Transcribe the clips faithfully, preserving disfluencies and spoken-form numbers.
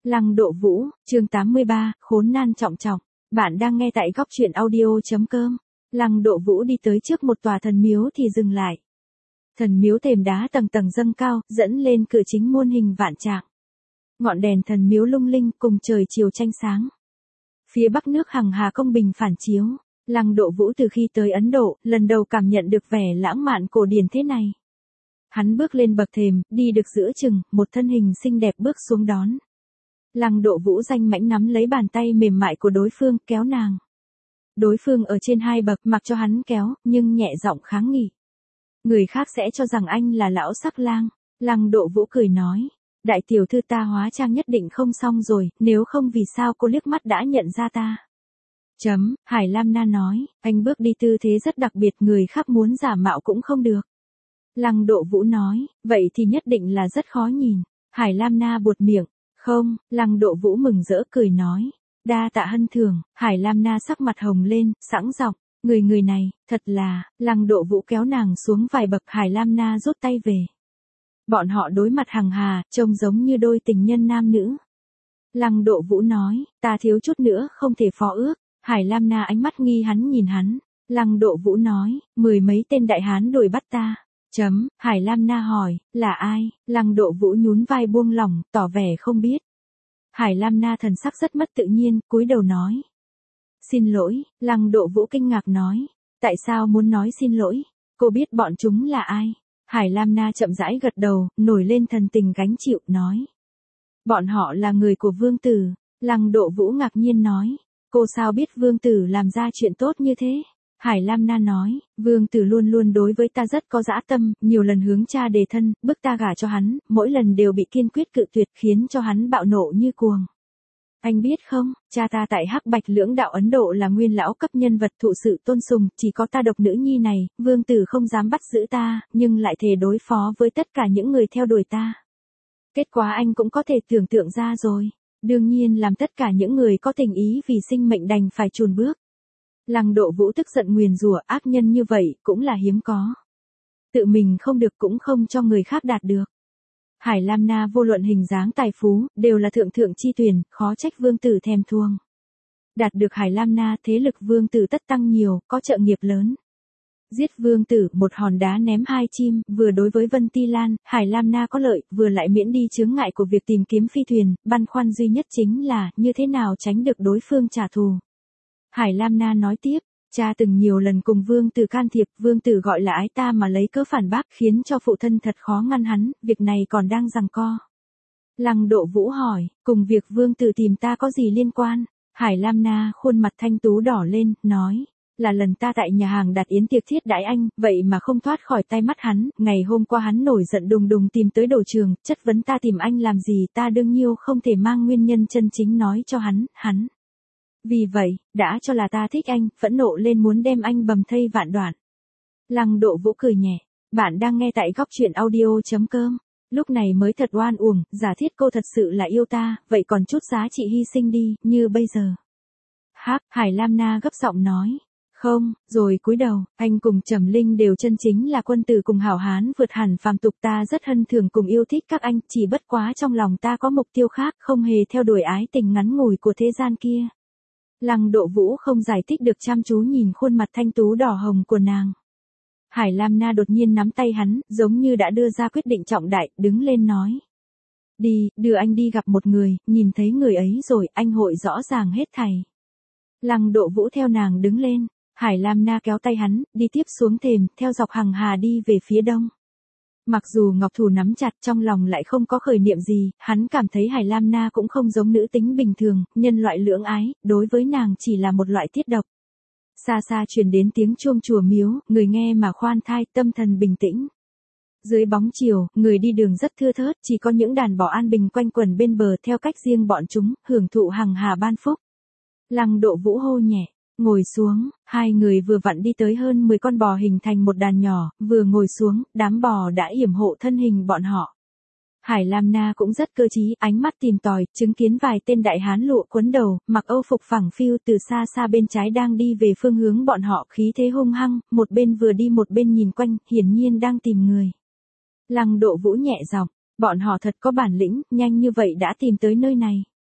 Lăng Độ Vũ, chương tám mươi ba, khốn nan trọng trọng. Bạn đang nghe tại góc truyện audio.com. Lăng Độ Vũ đi tới trước một tòa thần miếu thì dừng lại. Thần miếu thềm đá tầng tầng dâng cao, dẫn lên cửa chính muôn hình vạn trạng. Ngọn đèn thần miếu lung linh cùng trời chiều tranh sáng. Phía bắc nước hằng hà công bình phản chiếu. Lăng Độ Vũ từ khi tới Ấn Độ, lần đầu cảm nhận được vẻ lãng mạn cổ điển thế này. Hắn bước lên bậc thềm, đi được giữa chừng, một thân hình xinh đẹp bước xuống đón. Lăng Độ Vũ danh mãnh nắm lấy bàn tay mềm mại của đối phương, kéo nàng. Đối phương ở trên hai bậc, mặc cho hắn kéo, nhưng nhẹ giọng kháng nghị. Người khác sẽ cho rằng anh là lão sắc lang. Lăng Độ Vũ cười nói. Đại tiểu thư ta hóa trang nhất định không xong rồi, nếu không vì sao cô liếc mắt đã nhận ra ta. Chấm, Hải Lam Na nói, anh bước đi tư thế rất đặc biệt, người khác muốn giả mạo cũng không được. Lăng Độ Vũ nói, vậy thì nhất định là rất khó nhìn. Hải Lam Na buột miệng. Không, Lăng Độ Vũ mừng rỡ cười nói. Đa tạ hân thường. Hải Lam Na sắc mặt hồng lên, sẵn giọng. Người người này, thật là. Lăng Độ Vũ kéo nàng xuống vài bậc, Hải Lam Na rút tay về. Bọn họ đối mặt hằng hà, trông giống như đôi tình nhân nam nữ. Lăng Độ Vũ nói, ta thiếu chút nữa không thể phó ước. Hải Lam Na ánh mắt nghi hắn nhìn hắn. Lăng Độ Vũ nói, mười mấy tên đại hán đuổi bắt ta. Chấm, Hải Lam Na hỏi, là ai? Lăng Độ Vũ nhún vai buông lỏng, tỏ vẻ không biết. Hải Lam Na thần sắc rất mất tự nhiên, cúi đầu nói. Xin lỗi, Lăng Độ Vũ kinh ngạc nói. Tại sao muốn nói xin lỗi? Cô biết bọn chúng là ai? Hải Lam Na chậm rãi gật đầu, nổi lên thần tình gánh chịu, nói. Bọn họ là người của vương tử. Lăng Độ Vũ ngạc nhiên nói. Cô sao biết vương tử làm ra chuyện tốt như thế? Hải Lam Na nói, vương tử luôn luôn đối với ta rất có dã tâm, nhiều lần hướng cha đề thân, bức ta gả cho hắn, mỗi lần đều bị kiên quyết cự tuyệt khiến cho hắn bạo nộ như cuồng. Anh biết không, cha ta tại Hắc Bạch lưỡng đạo Ấn Độ là nguyên lão cấp nhân vật thụ sự tôn sùng, chỉ có ta độc nữ nhi này, vương tử không dám bắt giữ ta, nhưng lại thề đối phó với tất cả những người theo đuổi ta. Kết quả anh cũng có thể tưởng tượng ra rồi. Đương nhiên làm tất cả những người có tình ý vì sinh mệnh đành phải chùn bước. Lăng Độ Vũ tức giận nguyền rủa, ác nhân như vậy cũng là hiếm có. Tự mình không được cũng không cho người khác đạt được. Hải Lam Na vô luận hình dáng tài phú, đều là thượng thượng chi tuyển, khó trách vương tử thèm thuồng. Đạt được Hải Lam Na, thế lực vương tử tất tăng nhiều, có trợ nghiệp lớn. Giết vương tử, một hòn đá ném hai chim, vừa đối với Vân Ti Lan, Hải Lam Na có lợi, vừa lại miễn đi chướng ngại của việc tìm kiếm phi thuyền, băn khoăn duy nhất chính là, như thế nào tránh được đối phương trả thù. Hải Lam Na nói tiếp, cha từng nhiều lần cùng vương tử can thiệp, vương tử gọi là ái ta mà lấy cớ phản bác khiến cho phụ thân thật khó ngăn hắn, việc này còn đang giằng co. Lăng Độ Vũ hỏi, cùng việc vương tử tìm ta có gì liên quan? Hải Lam Na khuôn mặt thanh tú đỏ lên, nói, là lần ta tại nhà hàng đặt yến tiệc thiết đãi anh, vậy mà không thoát khỏi tay mắt hắn, ngày hôm qua hắn nổi giận đùng đùng tìm tới đầu trường, chất vấn ta tìm anh làm gì, ta đương nhiêu không thể mang nguyên nhân chân chính nói cho hắn, hắn. Vì vậy, đã cho là ta thích anh, phẫn nộ lên muốn đem anh bầm thây vạn đoạn. Lăng Độ Vũ cười nhẹ, bạn đang nghe tại góc truyện audio.com. Lúc này mới thật oan uổng, giả thiết cô thật sự là yêu ta, vậy còn chút giá trị hy sinh đi, như bây giờ. Hắc, Hải Lam Na gấp giọng nói. Không, rồi cúi đầu, anh cùng Trầm Linh đều chân chính là quân tử cùng hảo hán vượt hẳn phàm tục, ta rất hân thường cùng yêu thích các anh, chỉ bất quá trong lòng ta có mục tiêu khác, không hề theo đuổi ái tình ngắn ngủi của thế gian kia. Lăng Độ Vũ không giải thích được, chăm chú nhìn khuôn mặt thanh tú đỏ hồng của nàng. Hải Lam Na đột nhiên nắm tay hắn, giống như đã đưa ra quyết định trọng đại, đứng lên nói. Đi, đưa anh đi gặp một người, nhìn thấy người ấy rồi, anh hội rõ ràng hết thảy. Lăng Độ Vũ theo nàng đứng lên, Hải Lam Na kéo tay hắn, đi tiếp xuống thềm, theo dọc hằng hà đi về phía đông. Mặc dù ngọc thủ nắm chặt, trong lòng lại không có khởi niệm gì, hắn cảm thấy Hải Lam Na cũng không giống nữ tính bình thường, nhân loại lưỡng ái, đối với nàng chỉ là một loại tiết độc. Xa xa truyền đến tiếng chuông chùa miếu, người nghe mà khoan thai, tâm thần bình tĩnh. Dưới bóng chiều, người đi đường rất thưa thớt, chỉ có những đàn bò an bình quanh quẩn bên bờ theo cách riêng bọn chúng, hưởng thụ hằng hà ban phúc. Lăng Độ Vũ hô nhẹ. Ngồi xuống, hai người vừa vặn đi tới hơn mười con bò hình thành một đàn nhỏ, vừa ngồi xuống, đám bò đã yểm hộ thân hình bọn họ. Hải Lam Na cũng rất cơ trí, ánh mắt tìm tòi, chứng kiến vài tên đại hán lụa quấn đầu, mặc âu phục phẳng phiu từ xa xa bên trái đang đi về phương hướng bọn họ, khí thế hung hăng, một bên vừa đi một bên nhìn quanh, hiển nhiên đang tìm người. Lăng Độ Vũ nhẹ giọng, bọn họ thật có bản lĩnh, nhanh như vậy đã tìm tới nơi này.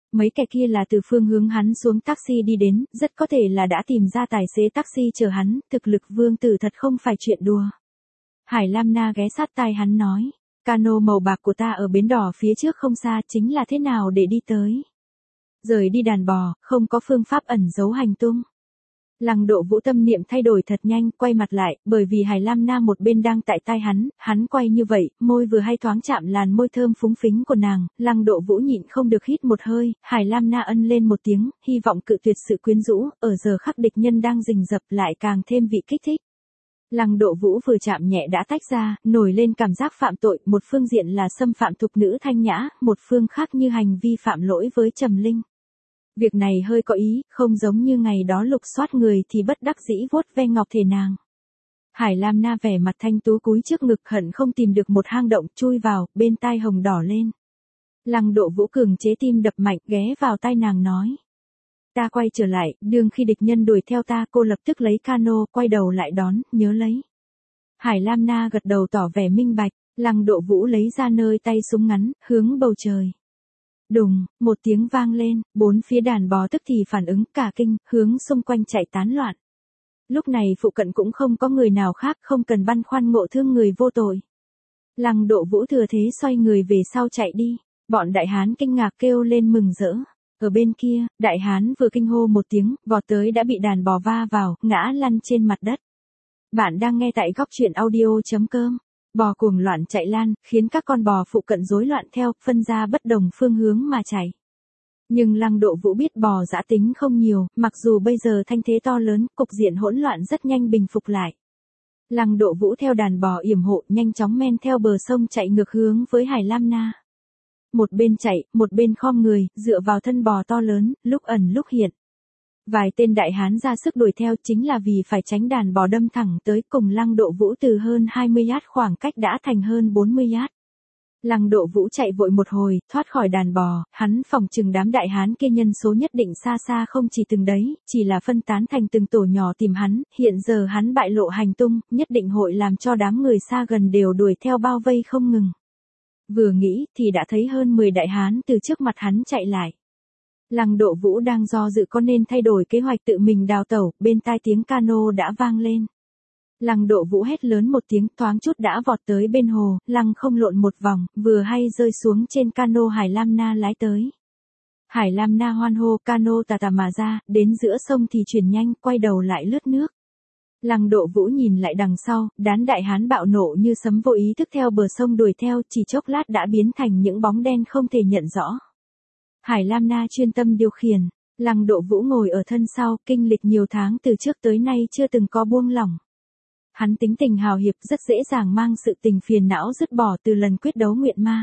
Mấy kẻ kia là từ phương hướng hắn xuống taxi đi đến, rất có thể là đã tìm ra tài xế taxi chờ hắn, thực lực Vương Tử thật không phải chuyện đùa. Hải Lam Na ghé sát tai hắn nói, cano màu bạc của ta ở bến đỏ phía trước không xa, chính là thế nào để đi tới. Rời đi đàn bò, không có phương pháp ẩn giấu hành tung. Lăng Độ Vũ tâm niệm thay đổi thật nhanh, quay mặt lại, bởi vì Hải Lam Na một bên đang tại tai hắn, hắn quay như vậy, môi vừa hay thoáng chạm làn môi thơm phúng phính của nàng, Lăng Độ Vũ nhịn không được hít một hơi, Hải Lam Na ân lên một tiếng, hy vọng cự tuyệt sự quyến rũ, ở giờ khắc địch nhân đang rình rập lại càng thêm vị kích thích. Lăng Độ Vũ vừa chạm nhẹ đã tách ra, nổi lên cảm giác phạm tội, một phương diện là xâm phạm thục nữ thanh nhã, một phương khác như hành vi phạm lỗi với Trầm Linh. Việc này hơi có ý, không giống như ngày đó lục soát người thì bất đắc dĩ vuốt ve ngọc thể nàng. Hải Lam Na vẻ mặt thanh tú cúi trước ngực hận không tìm được một hang động chui vào, bên tai hồng đỏ lên. Lăng Độ Vũ cường chế tim đập mạnh ghé vào tai nàng nói. Ta quay trở lại, đương khi địch nhân đuổi theo ta cô lập tức lấy cano, quay đầu lại đón, nhớ lấy. Hải Lam Na gật đầu tỏ vẻ minh bạch, Lăng Độ Vũ lấy ra nơi tay súng ngắn, hướng bầu trời. Đùng, một tiếng vang lên, bốn phía đàn bò tức thì phản ứng cả kinh, hướng xung quanh chạy tán loạn. Lúc này phụ cận cũng không có người nào khác, không cần băn khoăn ngộ thương người vô tội. Lăng Độ Vũ thừa thế xoay người về sau chạy đi, bọn đại hán kinh ngạc kêu lên mừng rỡ. Ở bên kia, đại hán vừa kinh hô một tiếng, vọt tới đã bị đàn bò va vào, ngã lăn trên mặt đất. Bạn đang nghe tại góc truyện audio chấm com. Bò cuồng loạn chạy lan, khiến các con bò phụ cận rối loạn theo, phân ra bất đồng phương hướng mà chạy. Nhưng Lăng Độ Vũ biết bò dã tính không nhiều, mặc dù bây giờ thanh thế to lớn, cục diện hỗn loạn rất nhanh bình phục lại. Lăng Độ Vũ theo đàn bò yểm hộ nhanh chóng men theo bờ sông chạy ngược hướng với Hải Lam Na. Một bên chạy, một bên khom người, dựa vào thân bò to lớn, lúc ẩn lúc hiện. Vài tên đại hán ra sức đuổi theo chính là vì phải tránh đàn bò đâm thẳng tới, cùng Lăng Độ Vũ từ hơn hai mươi yard khoảng cách đã thành hơn bốn mươi yard. Lăng Độ Vũ chạy vội một hồi, thoát khỏi đàn bò, hắn phòng chừng đám đại hán kia nhân số nhất định xa xa không chỉ từng đấy, chỉ là phân tán thành từng tổ nhỏ tìm hắn, hiện giờ hắn bại lộ hành tung, nhất định hội làm cho đám người xa gần đều đuổi theo bao vây không ngừng. Vừa nghĩ thì đã thấy hơn mười đại hán từ trước mặt hắn chạy lại. Lăng Độ Vũ đang do dự có nên thay đổi kế hoạch tự mình đào tẩu, bên tai tiếng cano đã vang lên. Lăng Độ Vũ hét lớn một tiếng, thoáng chút đã vọt tới bên hồ, lăng không lộn một vòng, vừa hay rơi xuống trên cano Hải Lam Na lái tới. Hải Lam Na hoan hô, cano tà tà mà ra, đến giữa sông thì chuyển nhanh, quay đầu lại lướt nước. Lăng Độ Vũ nhìn lại đằng sau, đám đại hán bạo nộ như sấm vô ý thức theo bờ sông đuổi theo, chỉ chốc lát đã biến thành những bóng đen không thể nhận rõ. Hải Lam Na chuyên tâm điều khiển, Lăng Độ Vũ ngồi ở thân sau, kinh lịch nhiều tháng từ trước tới nay chưa từng có buông lỏng. Hắn tính tình hào hiệp rất dễ dàng mang sự tình phiền não dứt bỏ từ lần quyết đấu Nguyệt Ma.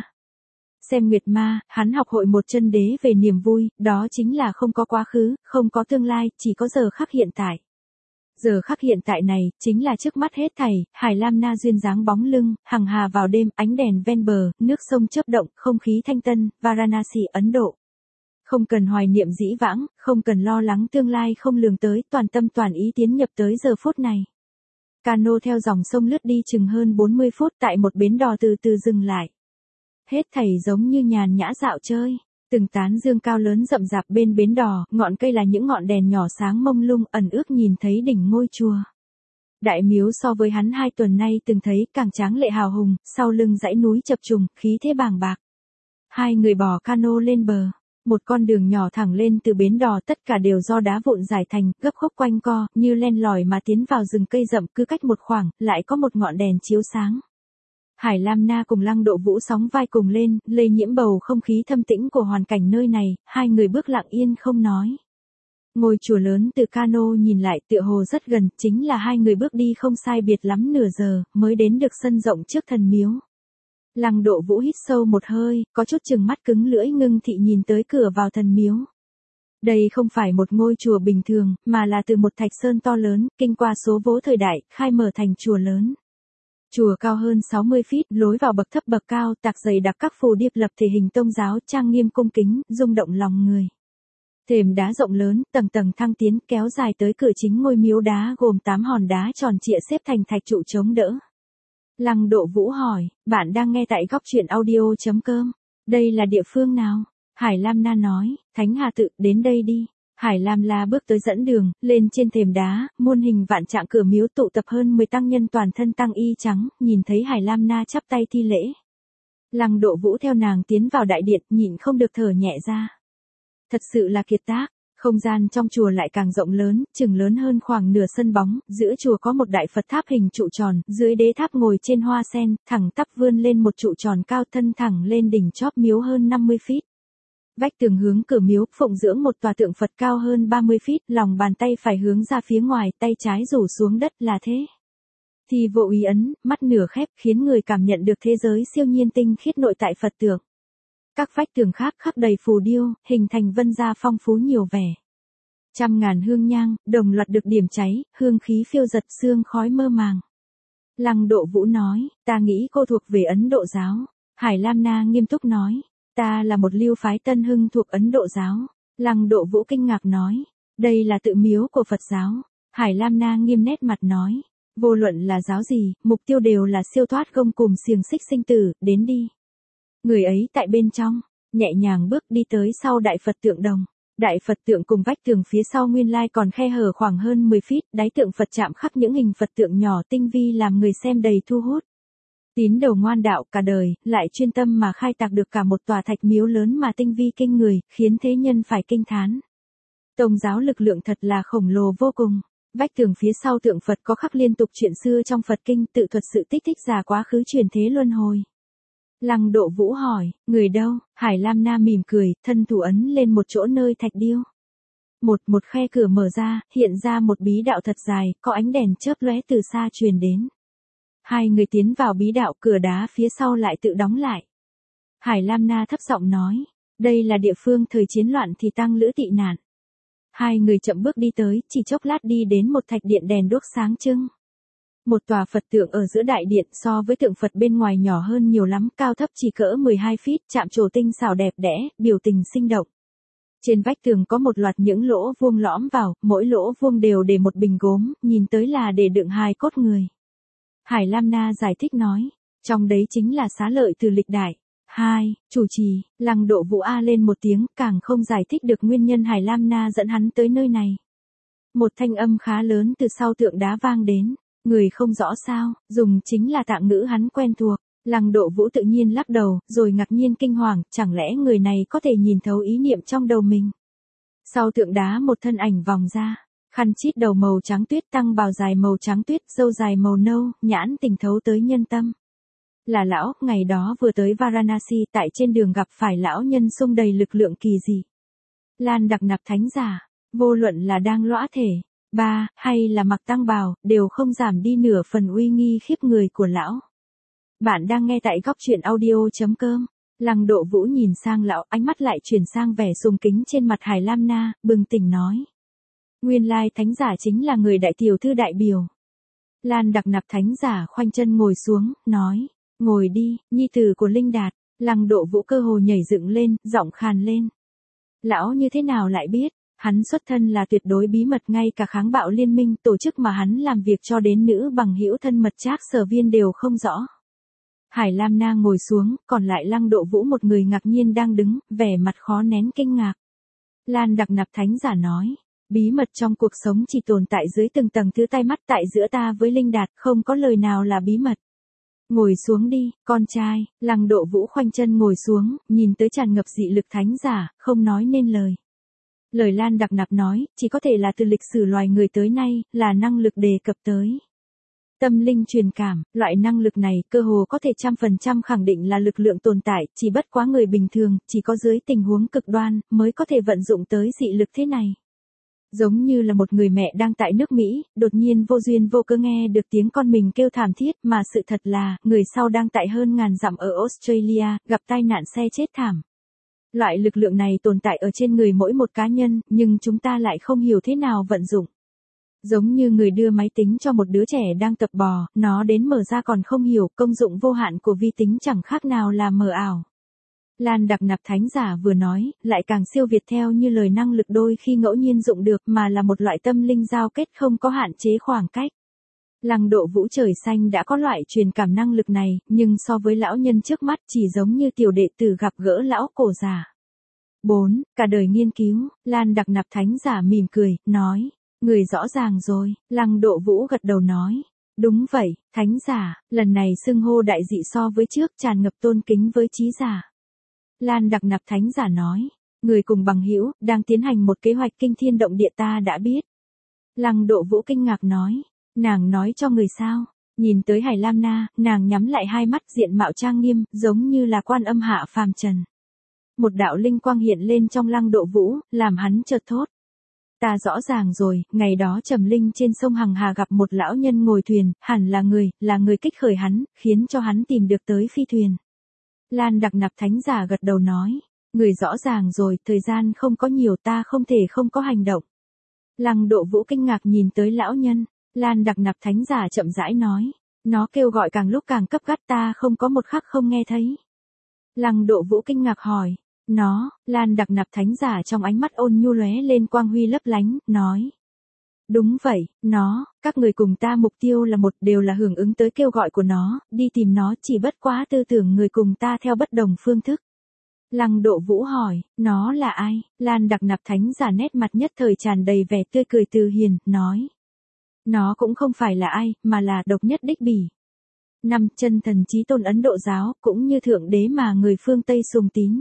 Xem Nguyệt Ma, hắn học hội một chân đế về niềm vui, đó chính là không có quá khứ, không có tương lai, chỉ có giờ khắc hiện tại. Giờ khắc hiện tại này, chính là trước mắt hết thảy, Hải Lam Na duyên dáng bóng lưng, hằng hà vào đêm, ánh đèn ven bờ, nước sông chớp động, không khí thanh tân, Varanasi, Ấn Độ. Không cần hoài niệm dĩ vãng, không cần lo lắng tương lai không lường tới, toàn tâm toàn ý tiến nhập tới giờ phút này. Cano theo dòng sông lướt đi chừng hơn bốn mươi phút tại một bến đò từ từ dừng lại. Hết thảy giống như nhàn nhã dạo chơi. Từng tán dương cao lớn rậm rạp bên bến đò, ngọn cây là những ngọn đèn nhỏ sáng mông lung, ẩn ước nhìn thấy đỉnh ngôi chùa. Đại miếu so với hắn hai tuần nay từng thấy càng tráng lệ hào hùng, sau lưng dãy núi chập trùng, khí thế bàng bạc. Hai người bò cano lên bờ. Một con đường nhỏ thẳng lên từ bến đò, tất cả đều do đá vụn giải thành, gấp khúc quanh co, như len lỏi mà tiến vào rừng cây rậm, cứ cách một khoảng, lại có một ngọn đèn chiếu sáng. Hải Lam Na cùng Lăng Độ Vũ sóng vai cùng lên, lây nhiễm bầu không khí thâm tĩnh của hoàn cảnh nơi này, hai người bước lặng yên không nói. Ngôi chùa lớn từ cano nhìn lại tựa hồ rất gần, chính là hai người bước đi không sai biệt lắm nửa giờ, mới đến được sân rộng trước thần miếu. Lăng Độ Vũ hít sâu một hơi, có chút chừng mắt cứng lưỡi ngưng thị nhìn tới cửa vào thần miếu. Đây không phải một ngôi chùa bình thường, mà là từ một thạch sơn to lớn, kinh qua số vố thời đại, khai mở thành chùa lớn. Chùa cao hơn sáu mươi feet, lối vào bậc thấp bậc cao, tạc dày đặc các phù điệp lập thể hình tôn giáo, trang nghiêm cung kính, rung động lòng người. Thềm đá rộng lớn, tầng tầng thăng tiến, kéo dài tới cửa chính ngôi miếu đá gồm tám hòn đá tròn trịa xếp thành thạch trụ chống đỡ. Lăng Độ Vũ hỏi, bạn đang nghe tại góc truyện audio chấm com. Đây là địa phương nào? Hải Lam Na nói, Thánh Hà tự, đến đây đi. Hải Lam La bước tới dẫn đường, lên trên thềm đá, muôn hình vạn trạng cửa miếu tụ tập hơn mười tăng nhân toàn thân tăng y trắng, nhìn thấy Hải Lam Na chắp tay thi lễ. Lăng Độ Vũ theo nàng tiến vào đại điện, nhịn không được thở nhẹ ra. Thật sự là kiệt tác, không gian trong chùa lại càng rộng lớn, chừng lớn hơn khoảng nửa sân bóng, giữa chùa có một đại Phật tháp hình trụ tròn, dưới đế tháp ngồi trên hoa sen, thẳng tắp vươn lên một trụ tròn cao thân thẳng lên đỉnh chóp miếu hơn năm mươi feet. Vách tường hướng cửa miếu, phụng dưỡng một tòa tượng Phật cao hơn ba mươi feet, lòng bàn tay phải hướng ra phía ngoài, tay trái rủ xuống đất là thế. Thì vô ý ấn, mắt nửa khép, khiến người cảm nhận được thế giới siêu nhiên tinh khiết nội tại Phật tượng. Các vách tường khác khắc đầy phù điêu, hình thành vân gia phong phú nhiều vẻ. Trăm ngàn hương nhang, đồng loạt được điểm cháy, hương khí phiêu giật, sương khói mơ màng. Lăng Độ Vũ nói, ta nghĩ cô thuộc về Ấn Độ giáo. Hải Lam Na nghiêm túc nói, ta là một lưu phái Tân Hưng thuộc Ấn Độ giáo. Lăng Độ Vũ kinh ngạc nói, đây là tự miếu của Phật giáo. Hải Lam Na nghiêm nét mặt nói, vô luận là giáo gì, mục tiêu đều là siêu thoát gông cùm xiềng xích sinh tử, đến đi. Người ấy tại bên trong, nhẹ nhàng bước đi tới sau đại Phật tượng đồng. Đại Phật tượng cùng vách tường phía sau nguyên lai còn khe hở khoảng hơn mười feet, đáy tượng Phật chạm khắc những hình Phật tượng nhỏ tinh vi làm người xem đầy thu hút. Tín đồ ngoan đạo cả đời, lại chuyên tâm mà khai tạc được cả một tòa thạch miếu lớn mà tinh vi kinh người, khiến thế nhân phải kinh thán. Tông giáo lực lượng thật là khổng lồ vô cùng. Vách tường phía sau tượng Phật có khắc liên tục chuyện xưa trong Phật kinh, tự thuật sự tích thích giả quá khứ truyền thế luân hồi. Lăng Độ Vũ hỏi, người đâu? Hải Lam Na mỉm cười, thân thủ ấn lên một chỗ nơi thạch điêu. Một một khe cửa mở ra, hiện ra một bí đạo thật dài, có ánh đèn chớp lóe từ xa truyền đến. Hai người tiến vào bí đạo, cửa đá phía sau lại tự đóng lại. Hải Lam Na thấp giọng nói, đây là địa phương thời chiến loạn thì tăng lữ tị nạn. Hai người chậm bước đi tới, chỉ chốc lát đi đến một thạch điện đèn đuốc sáng trưng. Một tòa Phật tượng ở giữa đại điện, so với tượng Phật bên ngoài nhỏ hơn nhiều lắm, cao thấp chỉ cỡ mười hai feet, chạm trổ tinh xảo đẹp đẽ, biểu tình sinh động. Trên vách tường có một loạt những lỗ vuông lõm vào, mỗi lỗ vuông đều để một bình gốm, nhìn tới là để đựng hài cốt người. Hải Lam Na giải thích nói, trong đấy chính là xá lợi từ lịch đại. Hai, chủ trì, Lăng Độ Vũ a lên một tiếng, càng không giải thích được nguyên nhân Hải Lam Na dẫn hắn tới nơi này. Một thanh âm khá lớn từ sau tượng đá vang đến. Người không rõ sao, dùng chính là tạng ngữ hắn quen thuộc. Lăng Độ Vũ tự nhiên lắc đầu, rồi ngạc nhiên kinh hoàng, chẳng lẽ người này có thể nhìn thấu ý niệm trong đầu mình. Sau tượng đá một thân ảnh vòng ra, khăn chít đầu màu trắng tuyết, tăng bào dài màu trắng tuyết, râu dài màu nâu, nhãn tình thấu tới nhân tâm. Là lão, ngày đó vừa tới Varanasi, tại trên đường gặp phải lão nhân xung đầy lực lượng kỳ dị. Lan Đặc Nạp thánh giả, vô luận là đang lõa thể, ba, hay là mặc tăng bào, đều không giảm đi nửa phần uy nghi khiếp người của lão. Bạn đang nghe tại góc truyện audio.com. Lăng Độ Vũ nhìn sang lão, ánh mắt lại chuyển sang vẻ sùng kính trên mặt Hải Lam Na, bừng tỉnh nói. Nguyên lai thánh giả chính là người đại tiểu thư đại biểu. Lan Đặc Nạp thánh giả khoanh chân ngồi xuống, nói, ngồi đi, nhi tử của Linh Đạt. Lăng Độ Vũ cơ hồ nhảy dựng lên, giọng khàn lên. Lão như thế nào lại biết? Hắn xuất thân là tuyệt đối bí mật, ngay cả kháng bạo liên minh, tổ chức mà hắn làm việc cho đến nữ bằng hữu thân mật Trác Sở Viên đều không rõ. Hải Lam Na ngồi xuống, còn lại Lăng Độ Vũ một người ngạc nhiên đang đứng, vẻ mặt khó nén kinh ngạc. Lan Đặc Nạp thánh giả nói, bí mật trong cuộc sống chỉ tồn tại dưới từng tầng thứ tai mắt, tại giữa ta với Linh Đạt, không có lời nào là bí mật. Ngồi xuống đi, con trai. Lăng Độ Vũ khoanh chân ngồi xuống, nhìn tới tràn ngập dị lực thánh giả, không nói nên lời. Lời Lan Đặc Nạp nói, chỉ có thể là từ lịch sử loài người tới nay, là năng lực đề cập tới. Tâm linh truyền cảm, loại năng lực này cơ hồ có thể trăm phần trăm khẳng định là lực lượng tồn tại, chỉ bất quá người bình thường, chỉ có dưới tình huống cực đoan, mới có thể vận dụng tới dị lực thế này. Giống như là một người mẹ đang tại nước Mỹ, đột nhiên vô duyên vô cớ nghe được tiếng con mình kêu thảm thiết, mà sự thật là, người sau đang tại hơn ngàn dặm ở Australia, gặp tai nạn xe chết thảm. Loại lực lượng này tồn tại ở trên người mỗi một cá nhân, nhưng chúng ta lại không hiểu thế nào vận dụng. Giống như người đưa máy tính cho một đứa trẻ đang tập bò, nó đến mở ra còn không hiểu, công dụng vô hạn của vi tính chẳng khác nào là mờ ảo. Lan Đặc Nạp thánh giả vừa nói, lại càng siêu việt theo như lời năng lực đôi khi ngẫu nhiên dụng được, mà là một loại tâm linh giao kết không có hạn chế khoảng cách. Lăng Độ Vũ trời xanh đã có loại truyền cảm năng lực này, nhưng so với lão nhân trước mắt chỉ giống như tiểu đệ tử gặp gỡ lão cổ già. bốn. Cả đời nghiên cứu, Lan Đặc Nạp Thánh Giả mỉm cười, nói. Người rõ ràng rồi, Lăng Độ Vũ gật đầu nói. Đúng vậy, Thánh Giả, lần này xưng hô đại dị so với trước tràn ngập tôn kính với trí giả. Lan Đặc Nạp Thánh Giả nói. Người cùng bằng hữu đang tiến hành một kế hoạch kinh thiên động địa ta đã biết. Lăng Độ Vũ kinh ngạc nói. Nàng nói cho người sao? Nhìn tới Hải Lam Na, nàng nhắm lại hai mắt diện mạo trang nghiêm, giống như là Quan Âm hạ phàm trần. Một đạo linh quang hiện lên trong Lăng Độ Vũ, làm hắn chợt thốt. Ta rõ ràng rồi, ngày đó Trầm Linh trên sông Hằng Hà gặp một lão nhân ngồi thuyền, hẳn là người, là người kích khởi hắn, khiến cho hắn tìm được tới phi thuyền. Lan Đặc Nạp Thánh Giả gật đầu nói. Người rõ ràng rồi, thời gian không có nhiều ta không thể không có hành động. Lăng Độ Vũ kinh ngạc nhìn tới lão nhân. Lan Đặc Nạp Thánh Giả chậm rãi nói. Nó kêu gọi càng lúc càng cấp gắt ta không có một khắc không nghe thấy. Lăng Độ Vũ kinh ngạc hỏi. Nó, Lan Đặc Nạp Thánh Giả trong ánh mắt ôn nhu lóe lên quang huy lấp lánh, nói. Đúng vậy, nó, các người cùng ta mục tiêu là một đều là hưởng ứng tới kêu gọi của nó, đi tìm nó chỉ bất quá tư tưởng người cùng ta theo bất đồng phương thức. Lăng Độ Vũ hỏi, nó là ai? Lan Đặc Nạp Thánh Giả nét mặt nhất thời tràn đầy vẻ tươi cười từ hiền, nói. Nó cũng không phải là ai, mà là độc nhất đích bỉ. Năm chân thần chí tôn Ấn Độ giáo, cũng như thượng đế mà người phương Tây sùng tín.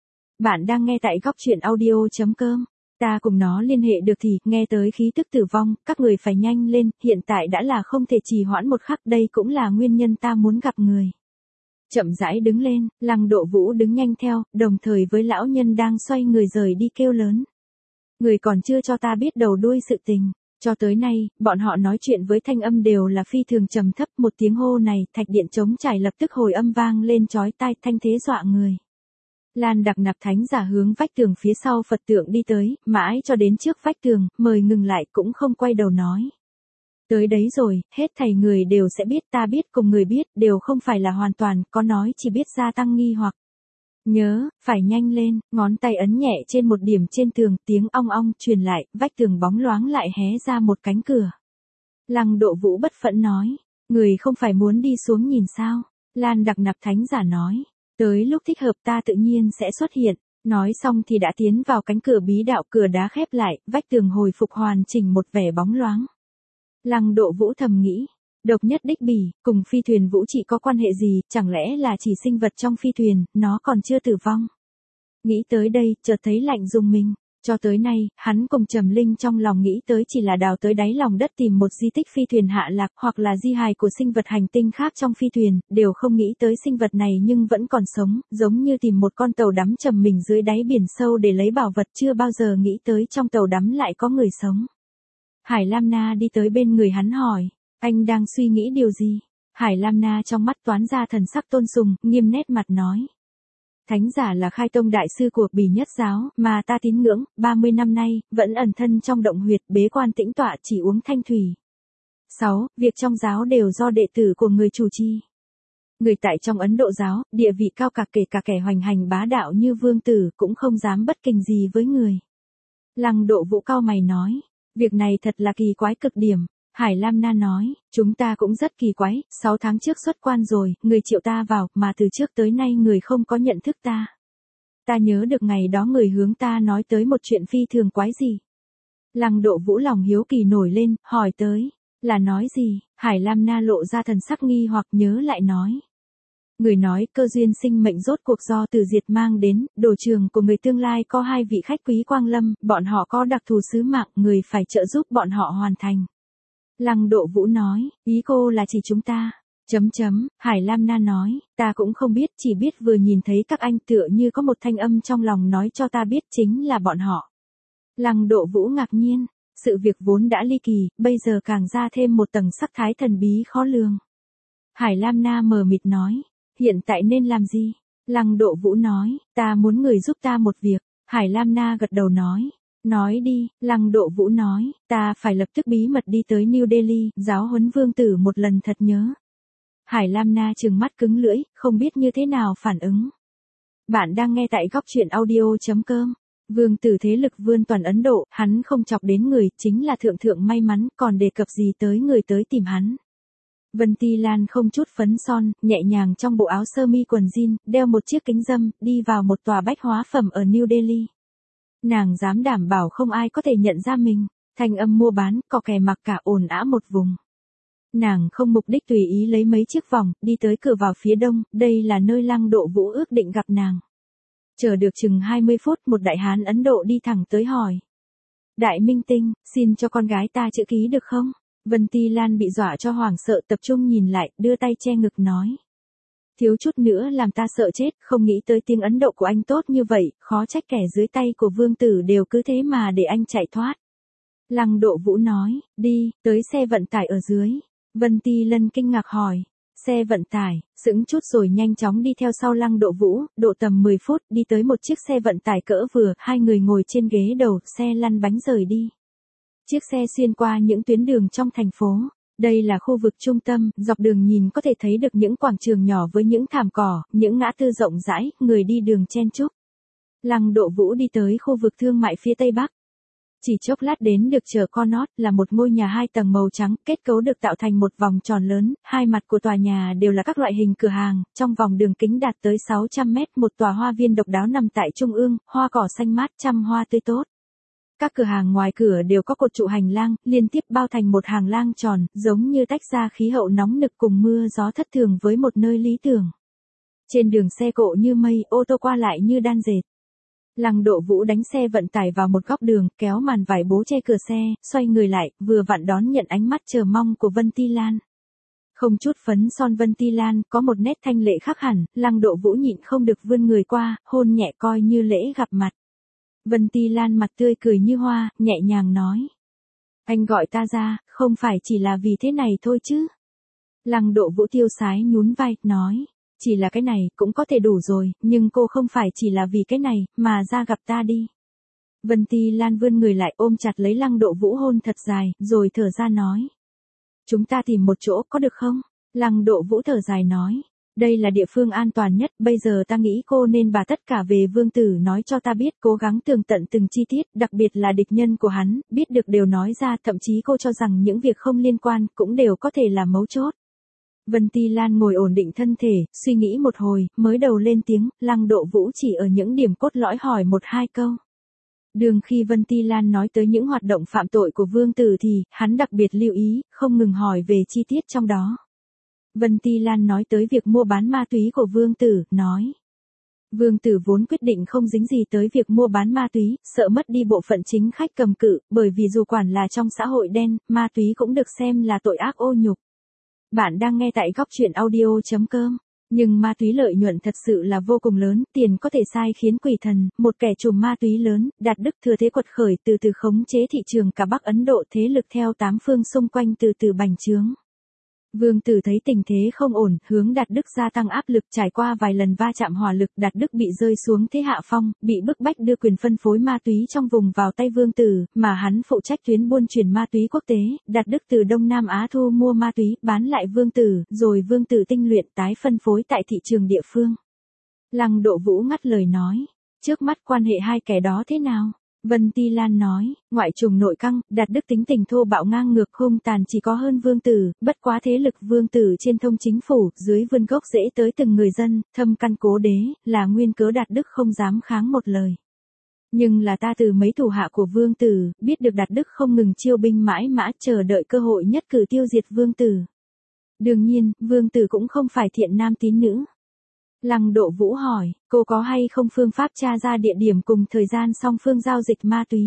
Bạn đang nghe tại góc truyện audio.com. Ta cùng nó liên hệ được thì, nghe tới khí tức tử vong, các người phải nhanh lên, hiện tại đã là không thể trì hoãn một khắc, đây cũng là nguyên nhân ta muốn gặp người. Chậm rãi đứng lên, Lăng Độ Vũ đứng nhanh theo, đồng thời với lão nhân đang xoay người rời đi kêu lớn. Người còn chưa cho ta biết đầu đuôi sự tình. Cho tới nay, bọn họ nói chuyện với thanh âm đều là phi thường trầm thấp, một tiếng hô này, thạch điện trống trải lập tức hồi âm vang lên chói tai, thanh thế dọa người. Lan Đặc Nạp Thánh Giả hướng vách tường phía sau Phật tượng đi tới, mãi cho đến trước vách tường, mời ngừng lại cũng không quay đầu nói. Tới đấy rồi, hết thảy người đều sẽ biết ta biết cùng người biết, đều không phải là hoàn toàn, có nói chỉ biết gia tăng nghi hoặc. Nhớ, phải nhanh lên, ngón tay ấn nhẹ trên một điểm trên tường, tiếng ong ong truyền lại, vách tường bóng loáng lại hé ra một cánh cửa. Lăng Độ Vũ bất phẫn nói, người không phải muốn đi xuống nhìn sao? Lan Đặc Nạp Thánh Giả nói, tới lúc thích hợp ta tự nhiên sẽ xuất hiện. Nói xong thì đã tiến vào cánh cửa bí đạo, cửa đá khép lại, vách tường hồi phục hoàn chỉnh một vẻ bóng loáng. Lăng Độ Vũ thầm nghĩ, độc nhất đích bỉ, cùng phi thuyền vũ trụ có quan hệ gì, chẳng lẽ là chỉ sinh vật trong phi thuyền, nó còn chưa tử vong. Nghĩ tới đây, chợt thấy lạnh rùng mình. Cho tới nay, hắn cùng Trầm Linh trong lòng nghĩ tới chỉ là đào tới đáy lòng đất tìm một di tích phi thuyền hạ lạc hoặc là di hài của sinh vật hành tinh khác trong phi thuyền, đều không nghĩ tới sinh vật này nhưng vẫn còn sống, giống như tìm một con tàu đắm trầm mình dưới đáy biển sâu để lấy bảo vật, chưa bao giờ nghĩ tới trong tàu đắm lại có người sống. Hải Lam Na đi tới bên người hắn hỏi, anh đang suy nghĩ điều gì? Hải Lam Na trong mắt toán ra thần sắc tôn sùng, nghiêm nét mặt nói. Thánh Giả là khai tông đại sư của Bỉ Nhất giáo, mà ta tín ngưỡng, ba mươi năm nay, vẫn ẩn thân trong động huyệt bế quan tĩnh tọa chỉ uống thanh thủy. sáu. Việc trong giáo đều do đệ tử của người chủ trì. Người tại trong Ấn Độ giáo, địa vị cao cả kể cả kẻ hoành hành bá đạo như vương tử cũng không dám bất kính gì với người. Lăng Độ Vũ cao mày nói, việc này thật là kỳ quái cực điểm. Hải Lam Na nói, chúng ta cũng rất kỳ quái, sáu tháng trước xuất quan rồi, người triệu ta vào, mà từ trước tới nay người không có nhận thức ta. Ta nhớ được ngày đó người hướng ta nói tới một chuyện phi thường quái gì. Lăng Độ Vũ lòng hiếu kỳ nổi lên, hỏi tới, là nói gì? Hải Lam Na lộ ra thần sắc nghi hoặc nhớ lại nói. Người nói cơ duyên sinh mệnh rốt cuộc do từ diệt mang đến, đồ trường của người tương lai có hai vị khách quý quang lâm, bọn họ có đặc thù sứ mạng, người phải trợ giúp bọn họ hoàn thành. Lăng Độ Vũ nói, ý cô là chỉ chúng ta. Chấm chấm, Hải Lam Na nói, ta cũng không biết, chỉ biết vừa nhìn thấy các anh tựa như có một thanh âm trong lòng nói cho ta biết chính là bọn họ. Lăng Độ Vũ ngạc nhiên, sự việc vốn đã ly kỳ, bây giờ càng ra thêm một tầng sắc thái thần bí khó lường. Hải Lam Na mờ mịt nói, hiện tại nên làm gì? Lăng Độ Vũ nói, ta muốn người giúp ta một việc. Hải Lam Na gật đầu nói. Nói đi, Lăng Độ Vũ nói, ta phải lập tức bí mật đi tới New Delhi, giáo huấn vương tử một lần thật nhớ. Hải Lam Na trừng mắt cứng lưỡi, không biết như thế nào phản ứng. Bạn đang nghe tại góc truyện audio.com. Vương tử thế lực vươn toàn Ấn Độ, hắn không chọc đến người, chính là thượng thượng may mắn, còn đề cập gì tới người tới tìm hắn. Vân Ti Lan không chút phấn son, nhẹ nhàng trong bộ áo sơ mi quần jean, đeo một chiếc kính râm, đi vào một tòa bách hóa phẩm ở New Delhi. Nàng dám đảm bảo không ai có thể nhận ra mình, thanh âm mua bán, cò kè mặc cả ồn ào một vùng. Nàng không mục đích tùy ý lấy mấy chiếc vòng, đi tới cửa vào phía đông, đây là nơi Lăng Độ Vũ ước định gặp nàng. Chờ được chừng hai mươi phút, một đại hán Ấn Độ đi thẳng tới hỏi. Đại minh tinh, xin cho con gái ta chữ ký được không? Vân Ti Lan bị dọa cho hoảng sợ, tập trung nhìn lại, đưa tay che ngực nói. Thiếu chút nữa làm ta sợ chết, không nghĩ tới tiếng Ấn Độ của anh tốt như vậy, khó trách kẻ dưới tay của vương tử đều cứ thế mà để anh chạy thoát. Lăng Độ Vũ nói, đi, tới xe vận tải ở dưới. Vân Ti Lân kinh ngạc hỏi, xe vận tải, sững chút rồi nhanh chóng đi theo sau Lăng Độ Vũ, độ tầm mười phút, đi tới một chiếc xe vận tải cỡ vừa, hai người ngồi trên ghế đầu, xe lăn bánh rời đi. Chiếc xe xuyên qua những tuyến đường trong thành phố. Đây là khu vực trung tâm, dọc đường nhìn có thể thấy được những quảng trường nhỏ với những thảm cỏ, những ngã tư rộng rãi, người đi đường chen chúc. Lăng Độ Vũ đi tới khu vực thương mại phía tây bắc. Chỉ chốc lát đến được chợ Connaught, là một ngôi nhà hai tầng màu trắng, kết cấu được tạo thành một vòng tròn lớn, hai mặt của tòa nhà đều là các loại hình cửa hàng, trong vòng đường kính đạt tới sáu trăm mét, một tòa hoa viên độc đáo nằm tại trung ương, hoa cỏ xanh mát, trăm hoa tươi tốt. Các cửa hàng ngoài cửa đều có cột trụ hành lang, liên tiếp bao thành một hàng lang tròn, giống như tách ra khí hậu nóng nực cùng mưa gió thất thường với một nơi lý tưởng. Trên đường xe cộ như mây, ô tô qua lại như đan dệt. Lăng Độ Vũ đánh xe vận tải vào một góc đường, kéo màn vải bố che cửa xe, xoay người lại, vừa vặn đón nhận ánh mắt chờ mong của Vân Ti Lan. Không chút phấn son Vân Ti Lan có một nét thanh lệ khác hẳn, Lăng Độ Vũ nhịn không được vươn người qua, hôn nhẹ coi như lễ gặp mặt. Vân Ti Lan mặt tươi cười như hoa, nhẹ nhàng nói. Anh gọi ta ra, không phải chỉ là vì thế này thôi chứ. Lăng Độ Vũ tiêu sái nhún vai, nói. Chỉ là cái này, cũng có thể đủ rồi, nhưng cô không phải chỉ là vì cái này, mà ra gặp ta đi. Vân Ti Lan vươn người lại ôm chặt lấy Lăng Độ Vũ hôn thật dài, rồi thở ra nói. Chúng ta tìm một chỗ có được không? Lăng Độ Vũ thở dài nói. Đây là địa phương an toàn nhất, bây giờ ta nghĩ cô nên bà tất cả về vương tử nói cho ta biết, cố gắng tường tận từng chi tiết, đặc biệt là địch nhân của hắn, biết được đều nói ra, thậm chí cô cho rằng những việc không liên quan, cũng đều có thể là mấu chốt. Vân Ti Lan ngồi ổn định thân thể, suy nghĩ một hồi, mới đầu lên tiếng, Lăng Độ Vũ chỉ ở những điểm cốt lõi hỏi một hai câu. Đường khi Vân Ti Lan nói tới những hoạt động phạm tội của vương tử thì, hắn đặc biệt lưu ý, không ngừng hỏi về chi tiết trong đó. Vân Ti Lan nói tới việc mua bán ma túy của vương tử, nói. Vương tử vốn quyết định không dính gì tới việc mua bán ma túy, sợ mất đi bộ phận chính khách cầm cự, bởi vì dù quản là trong xã hội đen, ma túy cũng được xem là tội ác ô nhục. Bạn đang nghe tại góc truyện audio chấm com. Nhưng ma túy lợi nhuận thật sự là vô cùng lớn, tiền có thể sai khiến quỷ thần, một kẻ trùm ma túy lớn, Đạt Đức thừa thế quật khởi từ từ khống chế thị trường cả Bắc Ấn Độ, thế lực theo tám phương xung quanh từ từ bành trướng. Vương tử thấy tình thế không ổn, hướng Đạt Đức gia tăng áp lực, trải qua vài lần va chạm hỏa lực, Đạt Đức bị rơi xuống thế hạ phong, bị bức bách đưa quyền phân phối ma túy trong vùng vào tay vương tử, mà hắn phụ trách tuyến buôn chuyển ma túy quốc tế. Đạt Đức từ Đông Nam Á thu mua ma túy, bán lại vương tử, rồi vương tử tinh luyện tái phân phối tại thị trường địa phương. Lăng Độ Vũ ngắt lời nói, trước mắt quan hệ hai kẻ đó thế nào? Vân Ti Lan nói, ngoại trùng nội căng, Đạt Đức tính tình thô bạo ngang ngược hung tàn chỉ có hơn vương tử, bất quá thế lực vương tử trên thông chính phủ, dưới vươn gốc rễ tới từng người dân, thâm căn cố đế, là nguyên cớ Đạt Đức không dám kháng một lời. Nhưng là ta từ mấy thủ hạ của vương tử, biết được Đạt Đức không ngừng chiêu binh mãi mã chờ đợi cơ hội nhất cử tiêu diệt vương tử. Đương nhiên, vương tử cũng không phải thiện nam tín nữ. Lăng Độ Vũ hỏi, cô có hay không phương pháp tra ra địa điểm cùng thời gian song phương giao dịch ma túy?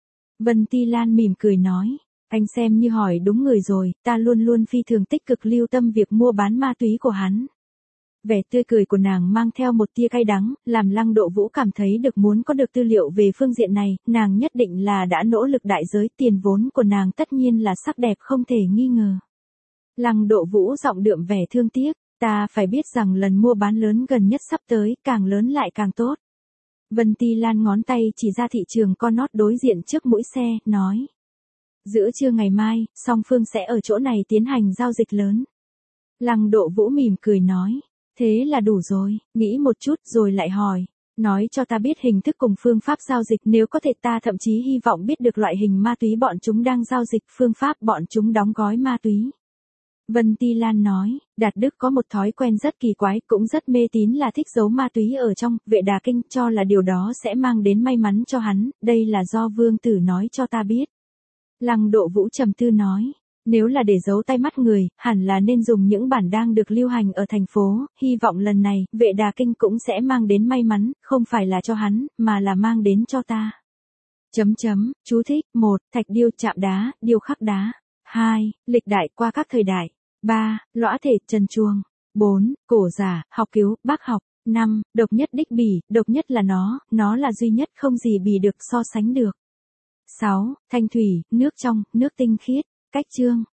Vân Ti Lan mỉm cười nói, anh xem như hỏi đúng người rồi, ta luôn luôn phi thường tích cực lưu tâm việc mua bán ma túy của hắn. Vẻ tươi cười của nàng mang theo một tia cay đắng, làm Lăng Độ Vũ cảm thấy được muốn có được tư liệu về phương diện này, nàng nhất định là đã nỗ lực đại giới, tiền vốn của nàng tất nhiên là sắc đẹp không thể nghi ngờ. Lăng Độ Vũ giọng đượm vẻ thương tiếc. Ta phải biết rằng lần mua bán lớn gần nhất sắp tới, càng lớn lại càng tốt. Vân Ti Lan ngón tay chỉ ra thị trường Connaught đối diện trước mũi xe, nói. Giữa trưa ngày mai, song phương sẽ ở chỗ này tiến hành giao dịch lớn. Lăng Độ Vũ mỉm cười nói. Thế là đủ rồi, nghĩ một chút rồi lại hỏi. Nói cho ta biết hình thức cùng phương pháp giao dịch, nếu có thể ta thậm chí hy vọng biết được loại hình ma túy bọn chúng đang giao dịch, phương pháp bọn chúng đóng gói ma túy. Vân Ti Lan nói, Đạt Đức có một thói quen rất kỳ quái, cũng rất mê tín là thích giấu ma túy ở trong Vệ Đà Kinh, cho là điều đó sẽ mang đến may mắn cho hắn, đây là do vương tử nói cho ta biết. Lăng Độ Vũ trầm tư nói, nếu là để giấu tai mắt người, hẳn là nên dùng những bản đang được lưu hành ở thành phố, hy vọng lần này, Vệ Đà Kinh cũng sẽ mang đến may mắn, không phải là cho hắn, mà là mang đến cho ta. Chấm chấm, chú thích, một, thạch điêu chạm đá, điêu khắc đá. hai, lịch đại qua các thời đại. ba, lõa thể, trần chuông. bốn, cổ giả, học cứu, bác học. năm, độc nhất đích bỉ, độc nhất là nó, nó là duy nhất, không gì bì được so sánh được. sáu, thanh thủy, nước trong, nước tinh khiết. Cách chương